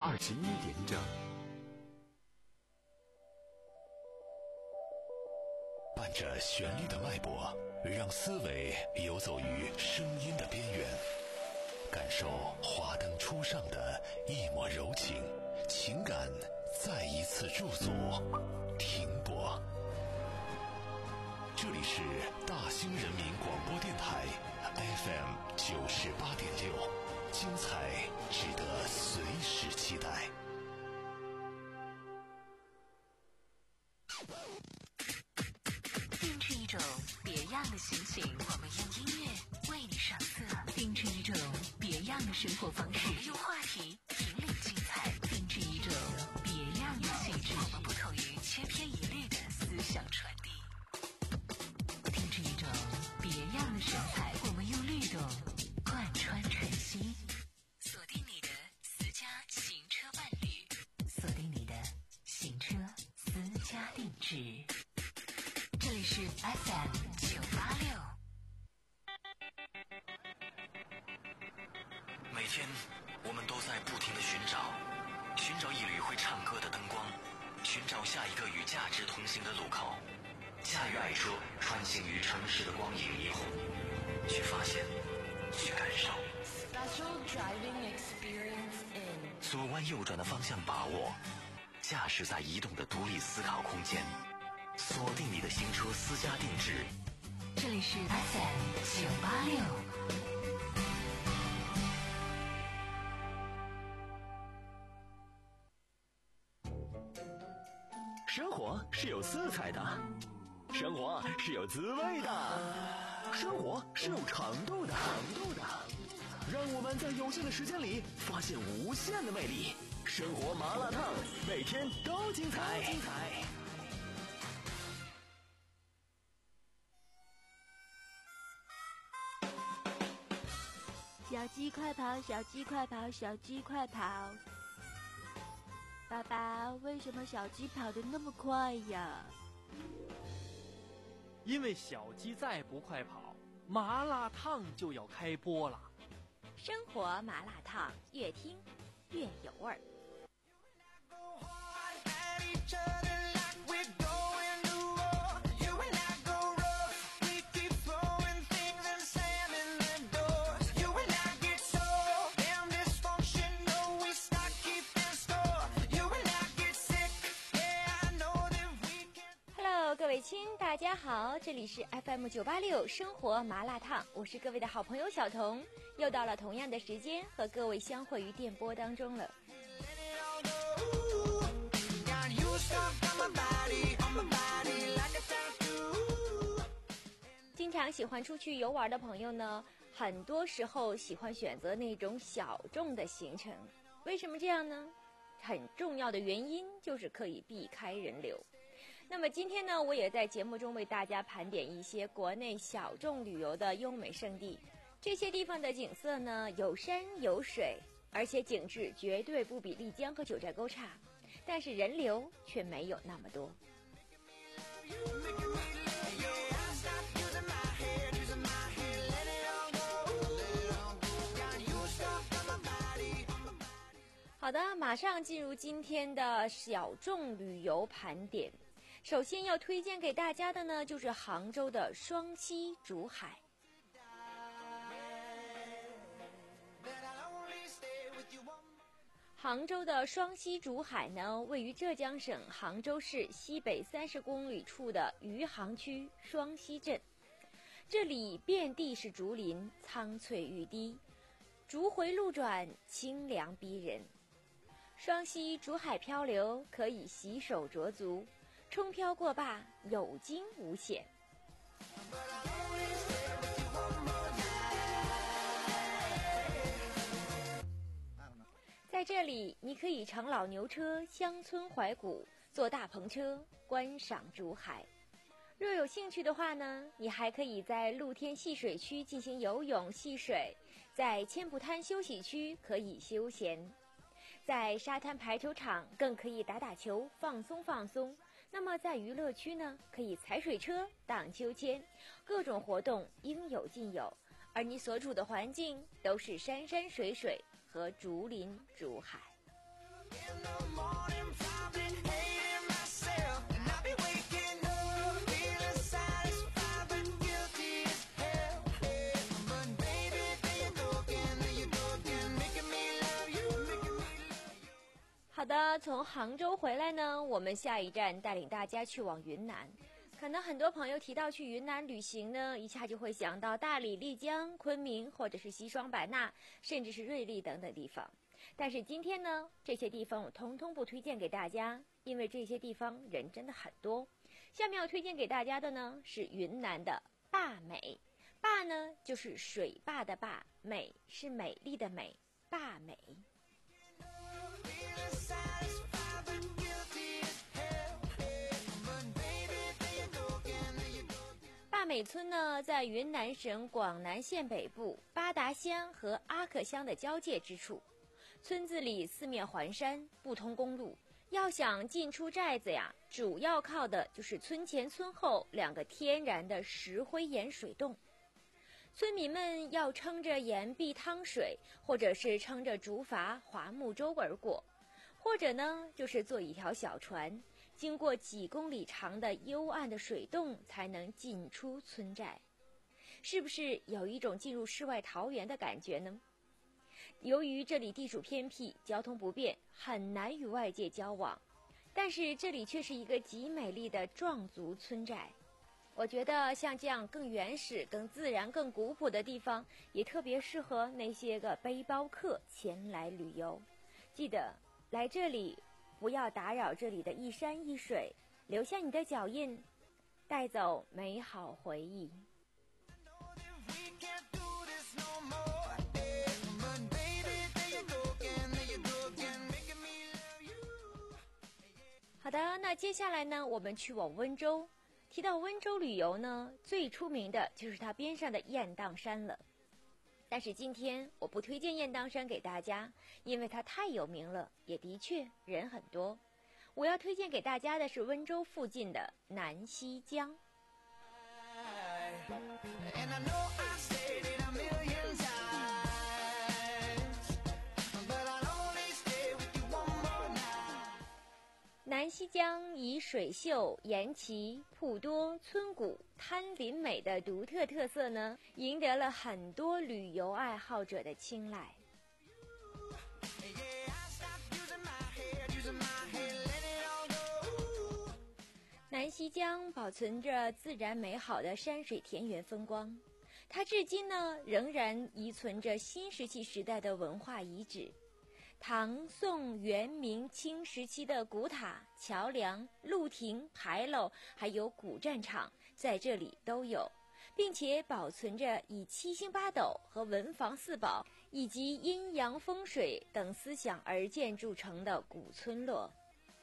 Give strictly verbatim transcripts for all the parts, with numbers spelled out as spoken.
二十一点整。 伴着旋律的脉搏，让思维游走于声音的边缘，感受华灯初上的一抹柔情，情感再一次驻足停泊。这里是大兴人民广播电台 F M 九十八点六，精彩值得随时期待。 定制一种别样的心情，我们用音乐为你上色；定制一种别样的生活方式，我们用话题引领精彩；定制一种别样的气质，我们不同于千篇一律的思想传递；定制一种别样的神采，我们用律动贯穿晨曦。锁定你的私家行车伴侣，锁定你的行车私家定制。这里是 F M 九八六。 每天我们都在不停地寻找，寻找一缕会唱歌的灯光，寻找下一个与价值同行的路口，驾驭爱车穿行于城市的光影霓虹，去发现，去感受。 Special driving experience in 左弯右转的方向把握，驾驶在移动的独立思考空间，锁定你的行车私家定制。 这里是 F M 九八六。 生活是有色彩的，生活是有滋味的，生活是有长度的。长度的，让我们在有限的时间里发现无限的魅力。生活麻辣烫，每天都精彩。精彩。 小鸡快跑，小鸡快跑，小鸡快跑！爸爸，为什么小鸡跑得那么快呀？ 因为小鸡再不快跑，麻辣烫就要开播了。 生活麻辣烫，越听越有味儿。各位亲，大家好，这里是 F M 九八六生活麻辣烫，我是各位的好朋友小彤，又到了同样的时间和各位相会于电波当中了。经常喜欢出去游玩的朋友呢，很多时候喜欢选择那种小众的行程，为什么这样呢？很重要的原因就是可以避开人流。那么今天呢，我也在节目中为大家盘点一些国内小众旅游的优美胜地。这些地方的景色呢，有山有水，而且景致绝对不比丽江和九寨沟差，但是人流却没有那么多。好的，马上进入今天的小众旅游盘点。首先要推荐给大家的呢，就是杭州的双溪竹海。杭州的双溪竹海呢，位于浙江省杭州市西北三十公里处的余杭区双溪镇。这里遍地是竹林，苍翠欲滴，竹回路转，清凉逼人。双溪竹海漂流，可以洗手濯足，冲漂过坝，有惊无险。在这里，你可以乘老牛车乡村怀古，坐大篷车观赏竹海。若有兴趣的话呢，你还可以在露天戏水区进行游泳戏水，在千浦滩休息区可以休闲，在沙滩排球场更可以打打球放松放松。那么在娱乐区呢，可以踩水车荡秋千，各种活动应有尽有，而你所处的环境都是山山水水和竹林竹海。 的，从杭州回来呢，我们下一站带领大家去往云南。可能很多朋友提到去云南旅行呢，一下就会想到大理、丽江、昆明，或者是西双版纳，甚至是瑞丽等等地方。但是今天呢，这些地方我通通不推荐给大家，因为这些地方人真的很多。下面要推荐给大家的呢，是云南的坝美。坝呢，就是水坝的坝，美是美丽的美，坝美。坝美村呢，在云南省广南县北部巴达乡和阿克乡的交界之处。村子里四面环山，不通公路，要想进出寨子呀，主要靠的就是村前村后两个天然的石灰岩水洞。村民们要撑着岩壁趟水，或者是撑着竹筏划木舟而过，或者呢就是坐一条小船，经过几公里长的幽暗的水洞才能进出村寨。是不是有一种进入世外桃源的感觉呢？由于这里地处偏僻，交通不便，很难与外界交往，但是这里却是一个极美丽的壮族村寨。我觉得像这样更原始、更自然、更古朴的地方，也特别适合那些个背包客前来旅游。记得来这里，不要打扰这里的一山一水，留下你的脚印，带走美好回忆。好的，那接下来呢，我们去往温州。提到温州旅游呢，最出名的就是它边上的雁荡山了。但是今天我不推荐雁荡山给大家，因为它太有名了，也的确人很多。我要推荐给大家的是温州附近的南溪江。南溪江以水秀、岩奇、瀑多、村古、滩林美的独特特色呢，赢得了很多旅游爱好者的青睐。南溪江保存着自然美好的山水田园风光，它至今呢仍然遗存着新石器时代的文化遗址。唐、宋、元、明清时期的古塔、桥梁、路亭、牌楼，还有古战场，在这里都有，并且保存着以七星八斗和文房四宝以及阴阳风水等思想而建筑成的古村落。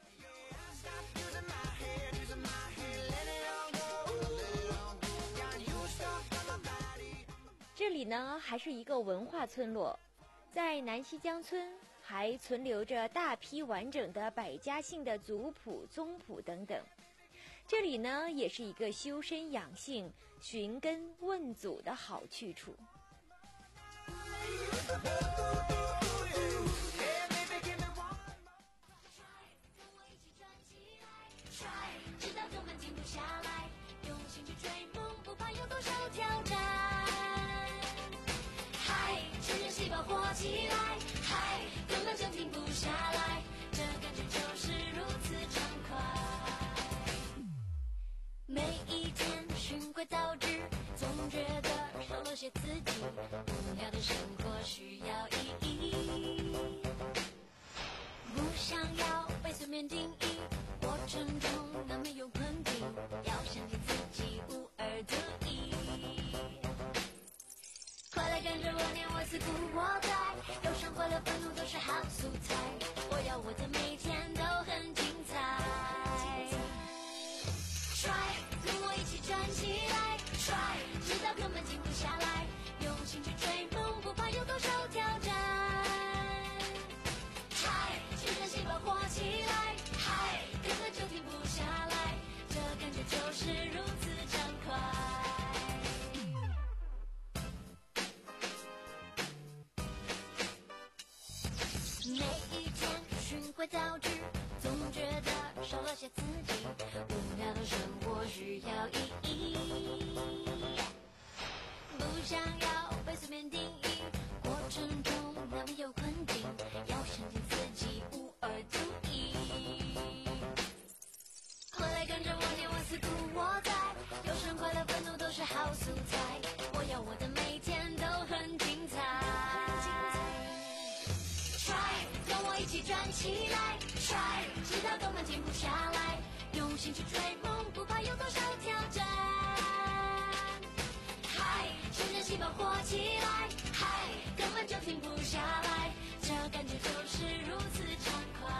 这里呢还是一个文化村落，在南溪江村还存留着大批完整的百家姓的族谱、宗谱等等。这里呢，也是一个修身养性、寻根问祖的好去处。直到根本静不下来，用心去追梦，不怕有多少挑战。嗨，趁着细胞活起来，嗨，根本就停不下来，这感觉就是如此畅快。每一天循规蹈矩，总觉得少了些刺激，无聊的生活需要意义。不想要被随便定义，过程中难免有困境，要相信自己无二得一。快来跟着我念我思故我在，忧伤快乐愤怒都是好素材，我要我的每天都很精彩。Try 跟我一起站起来， Try 直到根本静不下来，用心去追梦，不怕有多少挑战。Try 趁着细胞活起来，嗨，根本就停不下来，这感觉就是如此畅快。每一天循规蹈矩，总觉得少了些刺激，无聊的生活需要意义。不想要被随便定义，过程中难免有困境，要相信自己无二独一。 站起来 try 直到根本停不下来，用心去追梦，不怕有多少挑战。嗨，全身细胞活起来，嗨，根本就停不下来，这感觉就是如此畅快。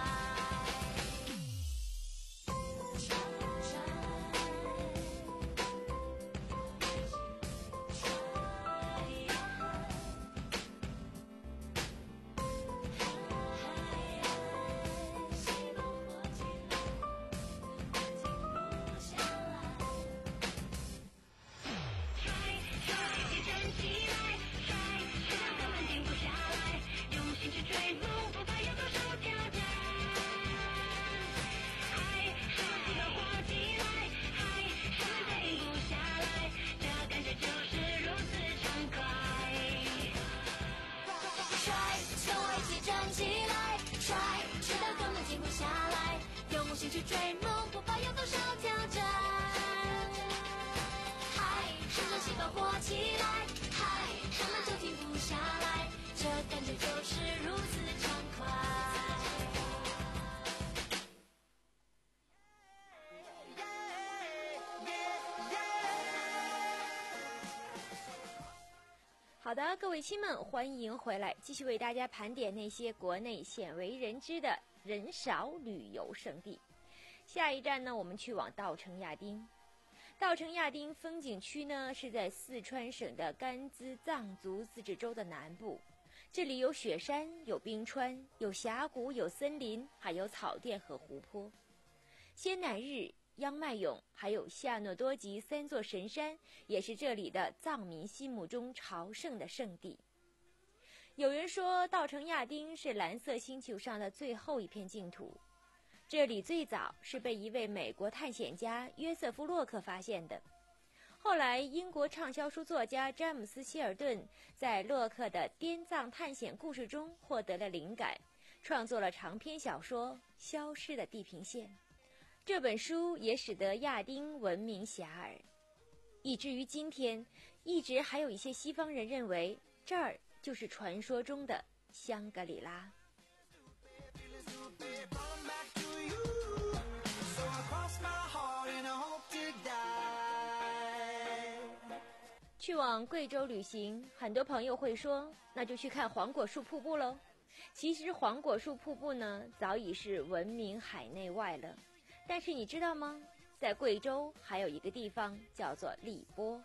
去追梦，不怕有多少挑战。嗨，全身细胞活起来，嗨，根本就停不下来，这感觉就是如此畅快。 好的，各位亲们，欢迎回来，继续为大家盘点那些国内鲜为人知的人少旅游胜地。下一站呢，我们去往稻城亚丁。稻城亚丁风景区呢是在四川省的甘孜藏族自治州的南部，这里有雪山，有冰川，有峡谷，有森林，还有草甸和湖泊。仙乃日、央麦勇还有夏诺多吉三座神山也是这里的藏民心目中朝圣的圣地。有人说稻城亚丁是蓝色星球上的最后一片净土，这里最早是被一位美国探险家约瑟夫·洛克发现的。后来英国畅销书作家詹姆斯·希尔顿在洛克的滇藏探险故事中获得了灵感，创作了长篇小说《消失的地平线》。这本书也使得亚丁闻名遐迩，以至于今天一直还有一些西方人认为这儿就是传说中的香格里拉。去往贵州旅行，很多朋友会说，那就去看黄果树瀑布喽。其实黄果树瀑布呢，早已是闻名海内外了。但是你知道吗？在贵州还有一个地方叫做荔波。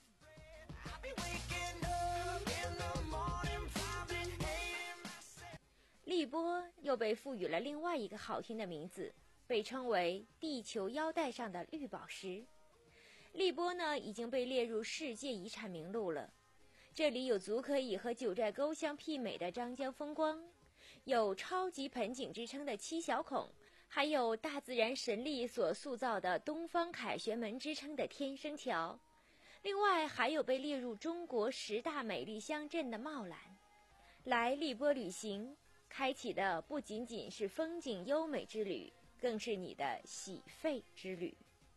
荔波又被赋予了另外一个好听的名字，被称为地球腰带上的绿宝石。荔波呢已经被列入世界遗产名录了。这里有足可以和九寨沟相媲美的张江风光，有超级盆景之称的七小孔，还有大自然神力所塑造的东方凯旋门之称的天生桥。另外还有被列入中国十大美丽乡镇的茂兰。来荔波旅行，开启的不仅仅是风景优美之旅，更是你的洗肺之旅。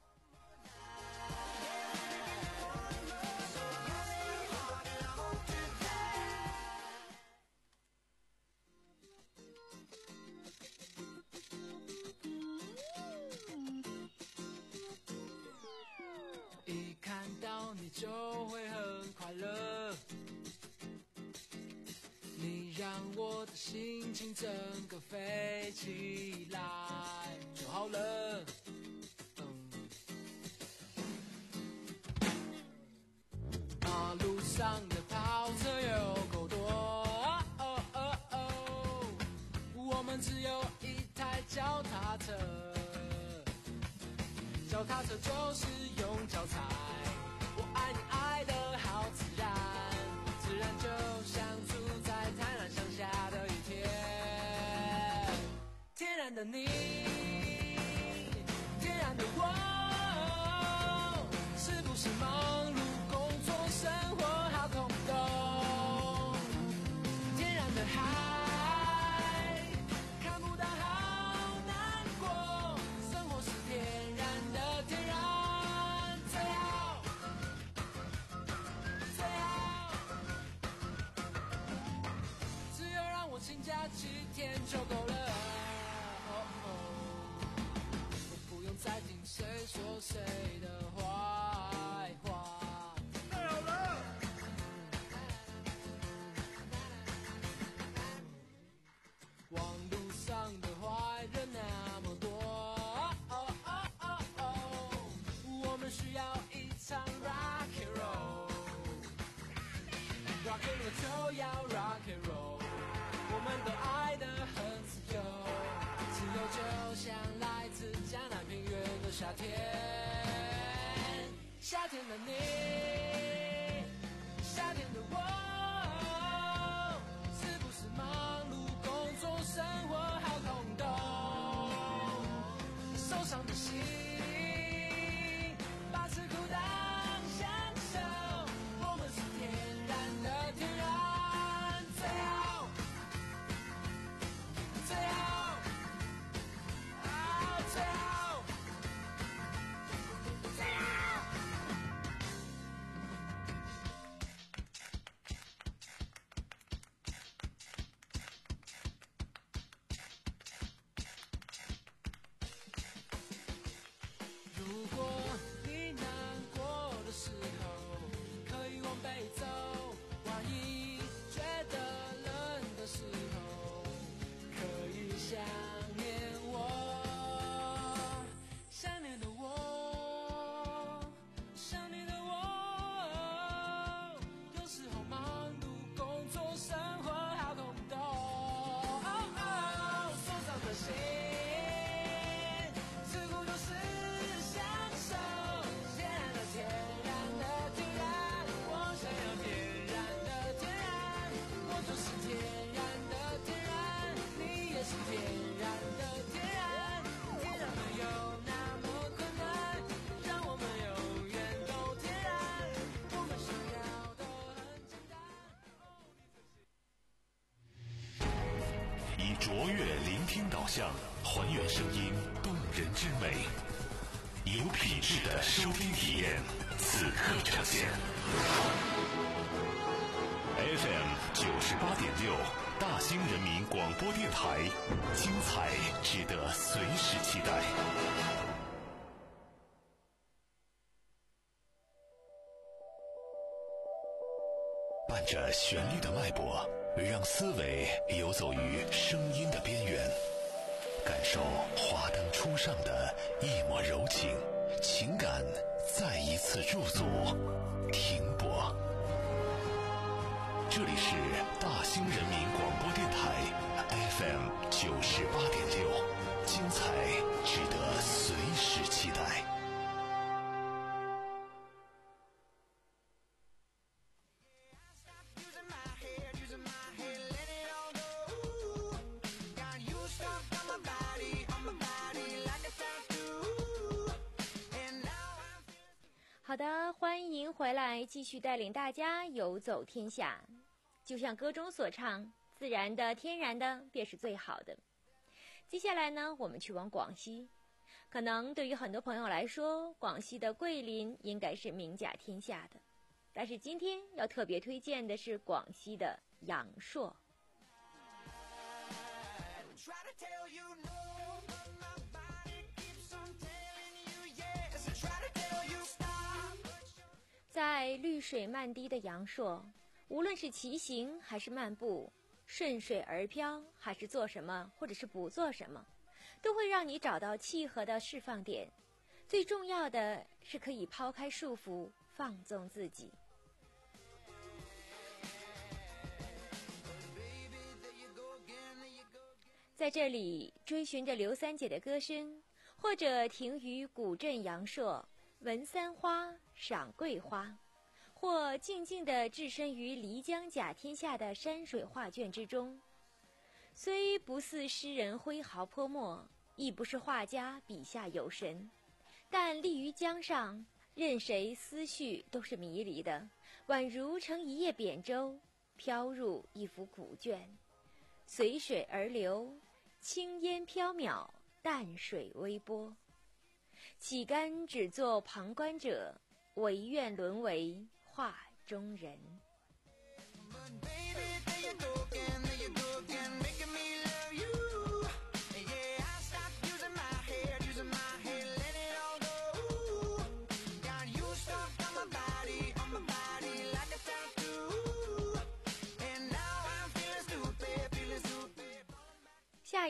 一看到你就会很快乐，你让我的心情整个飞起来就好了。嗯，马路上的跑车有够多，哦哦哦哦，我们只有一台脚踏车，脚踏车就是用脚踩，我爱你爱得好自然，自然就像住在台南乡下的一天，天然的你，天然的我，是不是忙碌工作生活好空洞？天然的海，看不到好难过，生活是天然的，天然最好，最好，只有让我请假七天就够了。 谁的坏话。太好了！网路上的坏人那么多，哦哦哦哦，我们需要一场 rock and roll。Rock and roll 就要 rock and roll， 我们都爱得很自由，自由就像来自江南平原的夏天，夏天的你，夏天的我，是不是忙碌工作生活好空洞？受伤的心，把吃苦当享受，我们是天然的天然，最好最好啊最好最好。如果你难过的时候，可以往北走；万一觉得冷的时候，可以想念我，想念的我，想念的我。有时候忙碌工作生活好空洞，哦哦，受伤的心。自古就是享受，天然的天然的天然，我想要天然的天然，我就是天然的天然，你也是天然的天然，天然没有那么困难，让我们永远都天然，我们想要的很简单。 以卓越聆听导向，还原声音动人之美，有品质的收听体验，此刻呈现。F M 九十八点六，大兴人民广播电台，精彩值得随时期待。伴着旋律的脉搏，让思维游走于声音的边缘，感受华灯初上的一抹柔情，情感再一次驻足停泊。这里是大兴人民广播电台 F M 九十八点六，精彩值得随时期待。 好的，欢迎回来，继续带领大家游走天下。就像歌中所唱，自然的、天然的便是最好的。接下来呢，我们去往广西。可能对于很多朋友来说，广西的桂林应该是名甲天下的，但是今天要特别推荐的是广西的阳朔。在绿水漫堤的阳朔，无论是骑行还是漫步，顺水而漂还是做什么或者是不做什么，都会让你找到契合的释放点。最重要的是可以抛开束缚，放纵自己。在这里追寻着刘三姐的歌声，或者停于古镇阳朔，闻三花，赏桂花，或静静地置身于漓江甲天下的山水画卷之中。虽不似诗人挥毫泼墨，亦不是画家笔下有神，但立于江上，任谁思绪都是迷离的，宛如乘一叶扁舟，飘入一幅古卷，随水而流，轻烟缥缈，淡水微波。岂甘只做旁观者，唯愿沦为画中人。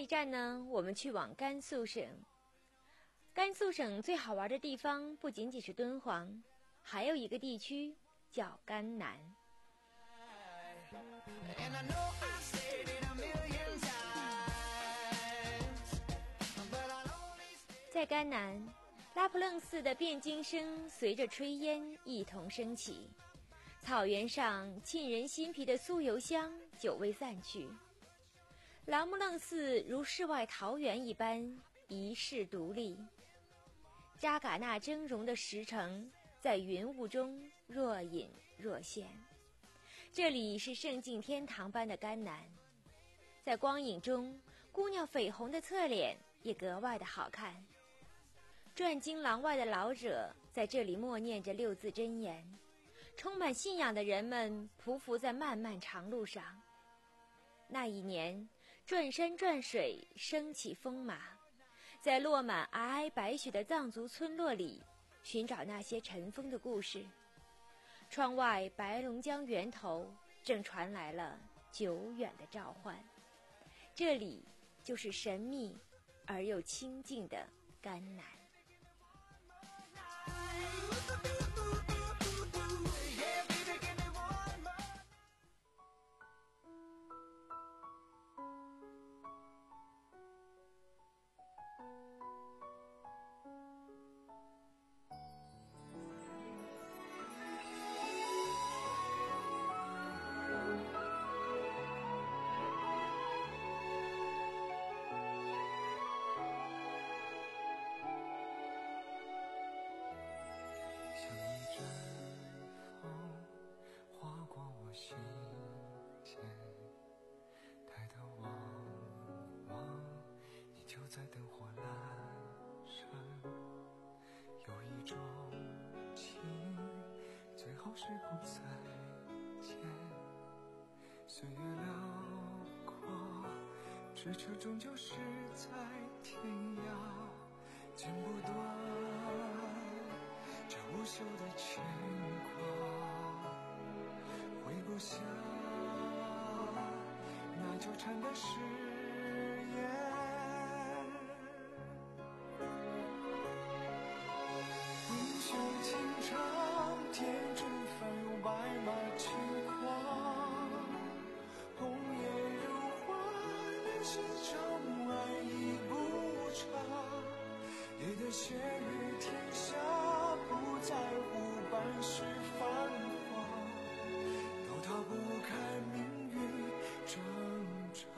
一站呢，我们去往甘肃省。甘肃省最好玩的地方不仅仅是敦煌，还有一个地区叫甘南。在甘南，拉卜楞寺的辩经声随着炊烟一同升起，草原上沁人心脾的酥油香久未散去。拉卜楞寺如世外桃源一般，一世独立。扎尕那峥嵘的石城在云雾中若隐若现。这里是圣境天堂般的甘南，在光影中，姑娘绯红的侧脸也格外的好看。转经廊外的老者在这里默念着六字真言，充满信仰的人们匍匐在漫漫长路上。那一年，转山转水，升起风马，在落满皑皑白雪的藏族村落里寻找那些尘封的故事。窗外白龙江源头正传来了久远的召唤，这里就是神秘而又清静的甘南。 在灯火阑珊，有一种情，最好是不再见。岁月辽阔，咫尺终究是在天涯，剪不断这无休的牵挂，挥不下那纠缠的誓言。英雄情长，天真翻涌白马轻狂，红颜如花，人心朝暮，爱已不长。烈的血与天下，不在乎半世繁华，都逃不开命运挣扎。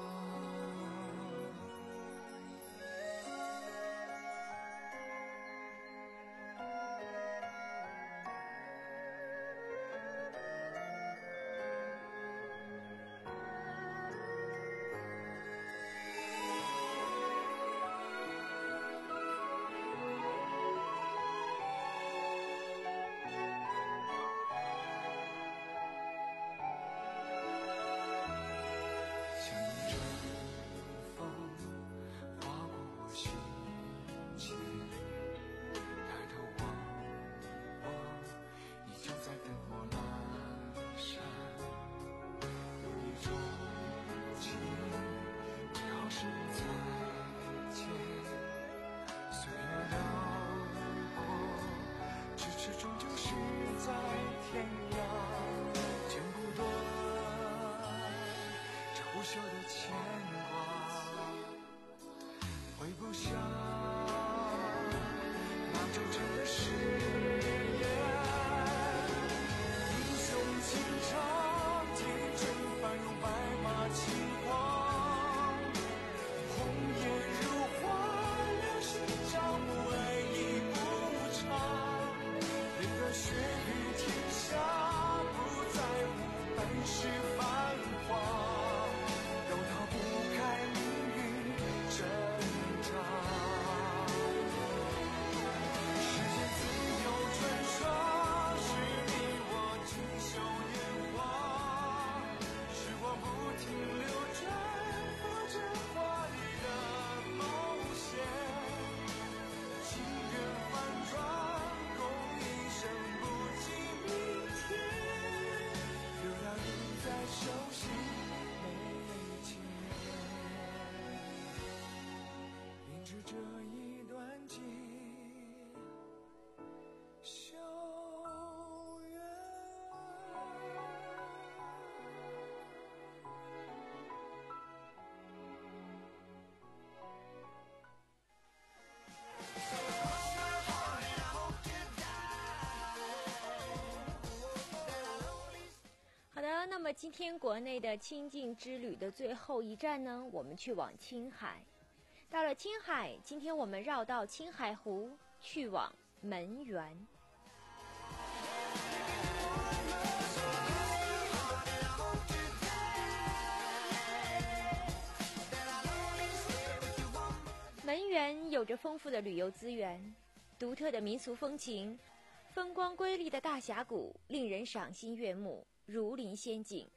挥不下那纠缠的誓言，英雄情长，天真翻涌白马轻狂，红颜如花，人心朝暮，爱已不长。烈的血与天下，不在乎半世繁华，都逃不开命运挣扎。世界自是这一段情修缘。 好的，那么今天国内的清境之旅的最后一站呢，我们去往青海。到了青海，今天我们绕到青海湖，去往门源。门源有着丰富的旅游资源，独特的民俗风情，风光瑰丽的大峡谷，令人赏心悦目，如临仙境。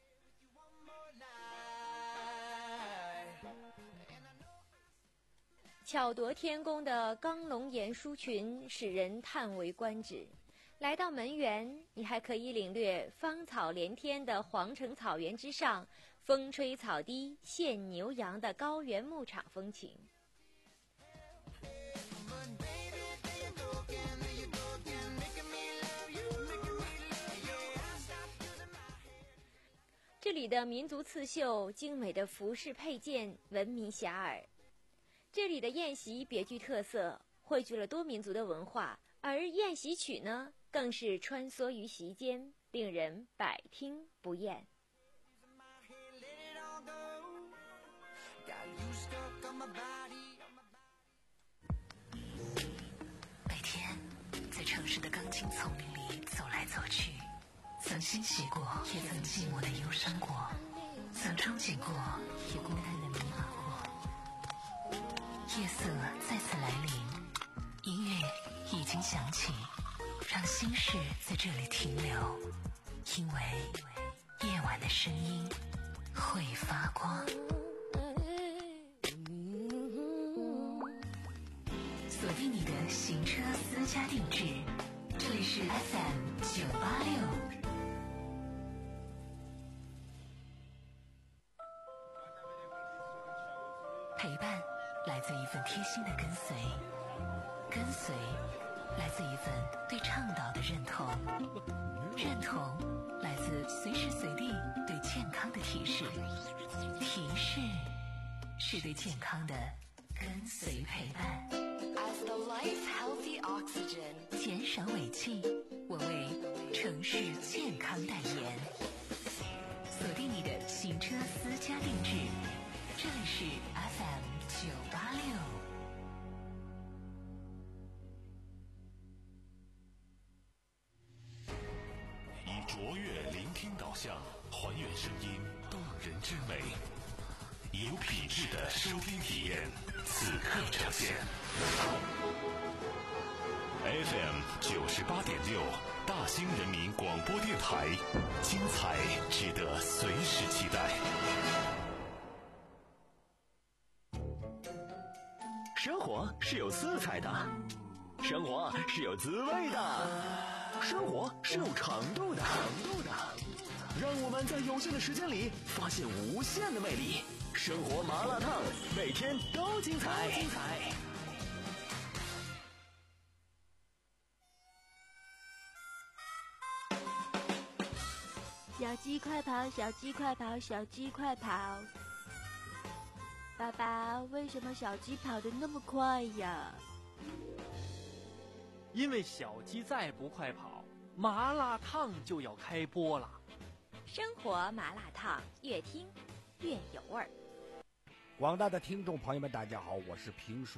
巧夺天工的钢龙岩书群使人叹为观止。来到门源，你还可以领略芳草连天的黄城草原之上，风吹草低现牛羊的高原牧场风情。这里的民族刺绣、精美的服饰配件闻名遐迩。这里的宴席别具特色，汇聚了多民族的文化，而宴席曲呢，更是穿梭于席间，令人百听不厌。 每天在城市的钢筋丛林里走来走去，曾欣喜过，也曾寂寞的忧伤过，曾憧憬过，也孤单的迷茫过。夜色再次来临，音乐已经响起，让心事在这里停留，因为夜晚的声音会发光。锁定你的行车私家定制，这里是 F M 九八六。陪伴来自一份贴心的跟随，跟随来自一份对倡导的认同，认同来自随时随地对健康的提示，提示是对健康的跟随陪伴。As the life healthy oxygen， 减少尾气，我为城市健康代言。锁定你的行车私家定制，这里是 F M 九八六。 以卓越聆听导向，还原声音动人之美，以有品质的收听体验，此刻呈现。F M 九十八点六，大兴人民广播电台，精彩值得随时期待。 生活是有色彩的，生活是有滋味的，生活是有长度的。让我们在有限的时间里发现无限的魅力。生活麻辣烫，每天都精彩。精彩。 小鸡快跑，小鸡快跑，小鸡快跑！爸爸，为什么小鸡跑得那么快呀？ 因为小鸡再不快跑，麻辣烫就要开播了。 生活麻辣烫，越听越有味儿。 广大的听众朋友们，大家好，我是评书